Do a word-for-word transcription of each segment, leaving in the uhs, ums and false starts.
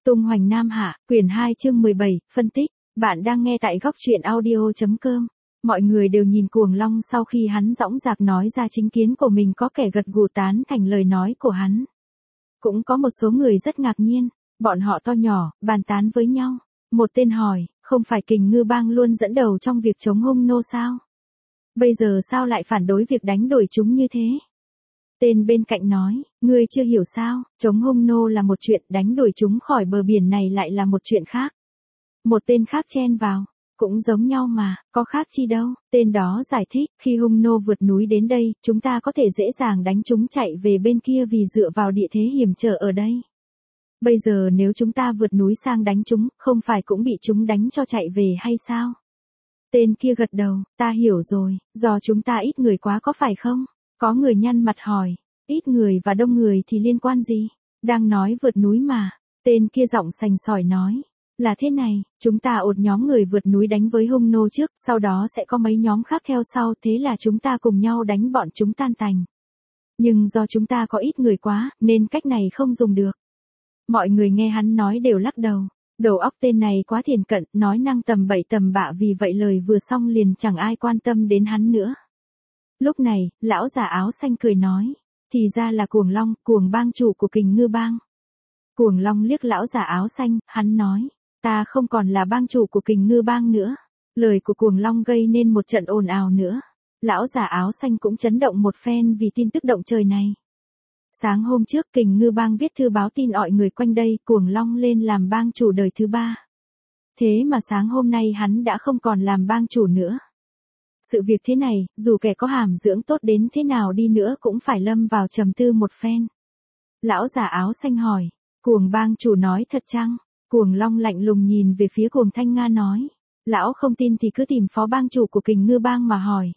Tung hoành Nam Hạ, quyển hai chương mười bảy, phân tích. Bạn đang nghe tại góc truyện audio.com. Mọi người đều nhìn Cuồng Long sau khi hắn dõng dạc nói ra chính kiến của mình, có kẻ gật gù tán thành lời nói của hắn. Cũng có một số người rất ngạc nhiên, bọn họ to nhỏ, bàn tán với nhau. Một tên hỏi, không phải Kình Ngư Bang luôn dẫn đầu trong việc chống hung nô sao? Bây giờ sao lại phản đối việc đánh đuổi chúng như thế? Tên bên cạnh nói, ngươi chưa hiểu sao, chống hung nô là một chuyện, đánh đuổi chúng khỏi bờ biển này lại là một chuyện khác. Một tên khác chen vào, cũng giống nhau mà, có khác chi đâu. Tên đó giải thích, khi hung nô vượt núi đến đây, chúng ta có thể dễ dàng đánh chúng chạy về bên kia vì dựa vào địa thế hiểm trở ở đây. Bây giờ nếu chúng ta vượt núi sang đánh chúng, không phải cũng bị chúng đánh cho chạy về hay sao? Tên kia gật đầu, ta hiểu rồi, do chúng ta ít người quá có phải không? Có người nhăn mặt hỏi, ít người và đông người thì liên quan gì? Đang nói vượt núi mà. Tên kia giọng sành sỏi nói, là thế này, chúng ta ột nhóm người vượt núi đánh với hung nô trước, sau đó sẽ có mấy nhóm khác theo sau, thế là chúng ta cùng nhau đánh bọn chúng tan tành. Nhưng do chúng ta có ít người quá, nên cách này không dùng được. Mọi người nghe hắn nói đều lắc đầu. Đầu óc tên này quá thiền cận, nói năng tầm bậy tầm bạ, vì vậy lời vừa xong liền chẳng ai quan tâm đến hắn nữa. Lúc này, lão già áo xanh cười nói, thì ra là Cuồng Long, Cuồng bang chủ của Kình Ngư Bang. Cuồng Long liếc lão già áo xanh, hắn nói, ta không còn là bang chủ của Kình Ngư Bang nữa. Lời của Cuồng Long gây nên một trận ồn ào nữa. Lão già áo xanh cũng chấn động một phen vì tin tức động trời này. Sáng hôm trước Kình Ngư Bang viết thư báo tin mọi người quanh đây, Cuồng Long lên làm bang chủ đời thứ ba. Thế mà sáng hôm nay hắn đã không còn làm bang chủ nữa. Sự việc thế này, dù kẻ có hàm dưỡng tốt đến thế nào đi nữa cũng phải lâm vào trầm tư một phen. Lão già áo xanh hỏi, Cuồng bang chủ nói thật chăng? Cuồng Long lạnh lùng nhìn về phía Cuồng Thanh Nga nói, lão không tin thì cứ tìm phó bang chủ của Kình Ngư Bang mà hỏi.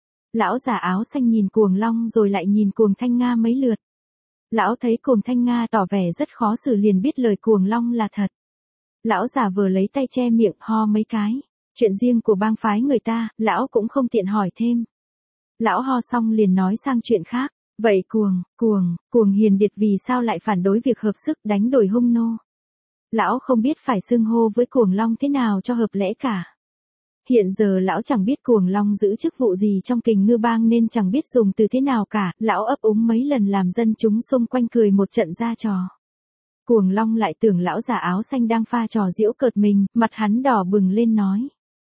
Lão già áo xanh nhìn Cuồng Long rồi lại nhìn Cuồng Thanh Nga mấy lượt. Lão thấy Cuồng Thanh Nga tỏ vẻ rất khó xử liền biết lời Cuồng Long là thật. Lão già vừa lấy tay che miệng ho mấy cái. Chuyện riêng của bang phái người ta, lão cũng không tiện hỏi thêm. Lão ho xong liền nói sang chuyện khác. Vậy Cuồng, Cuồng, Cuồng Hiền Điệt vì sao lại phản đối việc hợp sức đánh đuổi hung nô? Lão không biết phải xưng hô với Cuồng Long thế nào cho hợp lẽ cả. Hiện giờ lão chẳng biết Cuồng Long giữ chức vụ gì trong Kình Ngư Bang nên chẳng biết dùng từ thế nào cả. Lão ấp úng mấy lần làm dân chúng xung quanh cười một trận ra trò. Cuồng Long lại tưởng lão già áo xanh đang pha trò giễu cợt mình, mặt hắn đỏ bừng lên nói.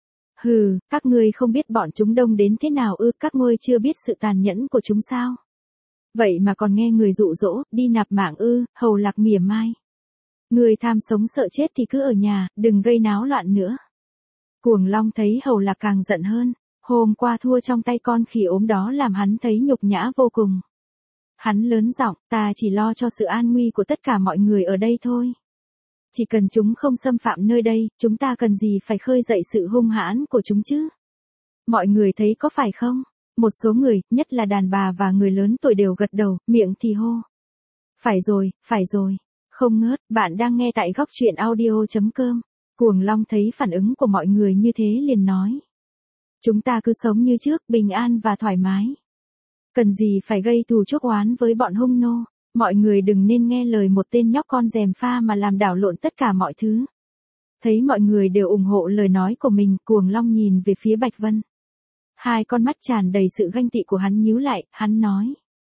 Hừ, các ngươi không biết bọn chúng đông đến thế nào ư, các ngươi chưa biết sự tàn nhẫn của chúng sao? Vậy mà còn nghe người dụ dỗ, đi nạp mạng ư, hầu lạc mỉa mai. Người tham sống sợ chết thì cứ ở nhà, đừng gây náo loạn nữa. Cuồng Long thấy hầu lạc càng giận hơn, hôm qua thua trong tay con khỉ ốm đó làm hắn thấy nhục nhã vô cùng. Hắn lớn giọng, ta chỉ lo cho sự an nguy của tất cả mọi người ở đây thôi. Chỉ cần chúng không xâm phạm nơi đây, chúng ta cần gì phải khơi dậy sự hung hãn của chúng chứ? Mọi người thấy có phải không? Một số người, nhất là đàn bà và người lớn tuổi đều gật đầu, miệng thì hô. Phải rồi, phải rồi. Không ngớt, bạn đang nghe tại góc truyện audio.com. Cuồng Long thấy phản ứng của mọi người như thế liền nói. Chúng ta cứ sống như trước, bình an và thoải mái. Cần gì phải gây thù chuốc oán với bọn hung nô. Mọi người đừng nên nghe lời một tên nhóc con gièm pha mà làm đảo lộn tất cả mọi thứ. Thấy mọi người đều ủng hộ lời nói của mình, Cuồng Long nhìn về phía Bạch Vân. Hai con mắt tràn đầy sự ganh tị của hắn nhíu lại, hắn nói.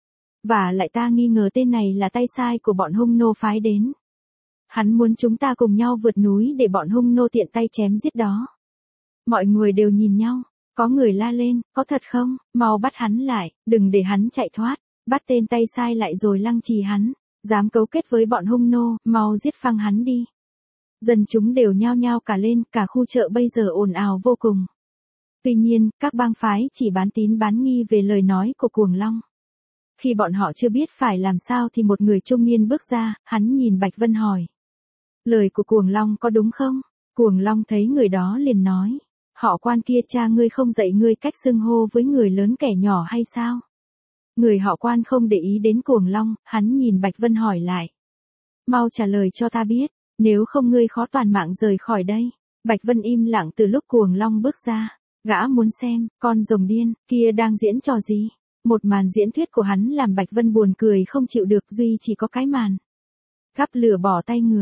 Và lại ta nghi ngờ tên này là tay sai của bọn hung nô phái đến. Hắn muốn chúng ta cùng nhau vượt núi để bọn hung nô tiện tay chém giết đó. Mọi người đều nhìn nhau, có người la lên, có thật không, mau bắt hắn lại, đừng để hắn chạy thoát. Bắt tên tay sai lại rồi lăng trì hắn, dám cấu kết với bọn hung nô, mau giết phăng hắn đi. Dân chúng đều nhao nhao cả lên, cả khu chợ bây giờ ồn ào vô cùng. Tuy nhiên, các bang phái chỉ bán tín bán nghi về lời nói của Cuồng Long. Khi bọn họ chưa biết phải làm sao thì một người trung niên bước ra, hắn nhìn Bạch Vân hỏi. Lời của Cuồng Long có đúng không? Cuồng Long thấy người đó liền nói. Họ Quan kia cha ngươi không dạy ngươi cách xưng hô với người lớn kẻ nhỏ hay sao? Người họ Quan không để ý đến Cuồng Long, hắn nhìn Bạch Vân hỏi lại. Mau trả lời cho ta biết, nếu không ngươi khó toàn mạng rời khỏi đây. Bạch Vân im lặng từ lúc Cuồng Long bước ra. Gã muốn xem, con rồng điên, kia đang diễn trò gì? Một màn diễn thuyết của hắn làm Bạch Vân buồn cười không chịu được, duy chỉ có cái màn. Gắp lửa bỏ tay người.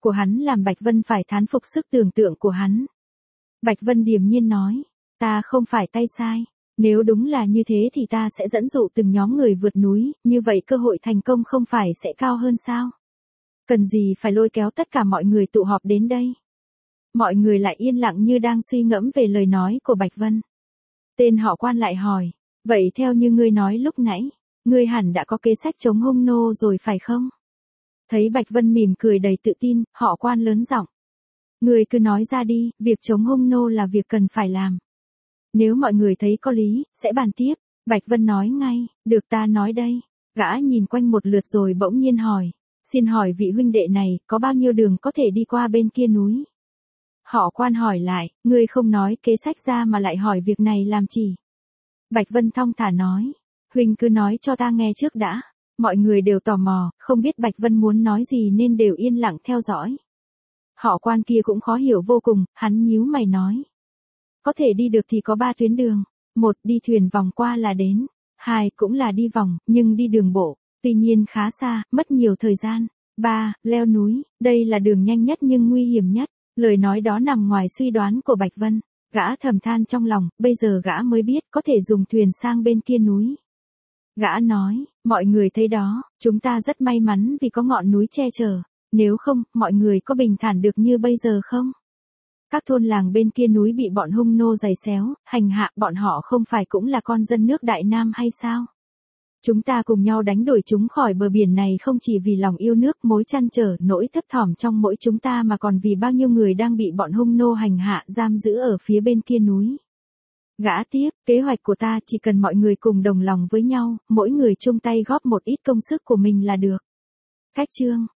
của hắn làm Bạch Vân phải thán phục sức tưởng tượng của hắn. Bạch Vân điềm nhiên nói, ta không phải tay sai. Nếu đúng là như thế thì ta sẽ dẫn dụ từng nhóm người vượt núi, như vậy cơ hội thành công không phải sẽ cao hơn sao? Cần gì phải lôi kéo tất cả mọi người tụ họp đến đây? Mọi người lại yên lặng như đang suy ngẫm về lời nói của Bạch Vân. Tên họ Quan lại hỏi, vậy theo như ngươi nói lúc nãy, ngươi hẳn đã có kế sách chống hung nô rồi phải không? Thấy Bạch Vân mỉm cười đầy tự tin, họ Quan lớn giọng. Ngươi cứ nói ra đi, việc chống hung nô là việc cần phải làm. Nếu mọi người thấy có lý, sẽ bàn tiếp. Bạch Vân nói ngay, được ta nói đây. Gã nhìn quanh một lượt rồi bỗng nhiên hỏi, xin hỏi vị huynh đệ này, có bao nhiêu đường có thể đi qua bên kia núi? Họ Quan hỏi lại, ngươi không nói kế sách ra mà lại hỏi việc này làm chi? Bạch Vân thong thả nói, huynh cứ nói cho ta nghe trước đã. Mọi người đều tò mò, không biết Bạch Vân muốn nói gì nên đều yên lặng theo dõi. Họ Quan kia cũng khó hiểu vô cùng, hắn nhíu mày nói. Có thể đi được thì có ba tuyến đường. Một, đi thuyền vòng qua là đến. Hai, cũng là đi vòng, nhưng đi đường bộ. Tuy nhiên khá xa, mất nhiều thời gian. Ba, leo núi. Đây là đường nhanh nhất nhưng nguy hiểm nhất. Lời nói đó nằm ngoài suy đoán của Bạch Vân. Gã thầm than trong lòng, bây giờ gã mới biết có thể dùng thuyền sang bên kia núi. Gã nói, mọi người thấy đó, chúng ta rất may mắn vì có ngọn núi che chở. Nếu không, mọi người có bình thản được như bây giờ không? Các thôn làng bên kia núi bị bọn hung nô giày xéo, hành hạ, bọn họ không phải cũng là con dân nước Đại Nam hay sao? Chúng ta cùng nhau đánh đuổi chúng khỏi bờ biển này không chỉ vì lòng yêu nước, mối trăn trở, nỗi thấp thỏm trong mỗi chúng ta mà còn vì bao nhiêu người đang bị bọn hung nô hành hạ, giam giữ ở phía bên kia núi. Gã tiếp, kế hoạch của ta chỉ cần mọi người cùng đồng lòng với nhau, mỗi người chung tay góp một ít công sức của mình là được. Cách chương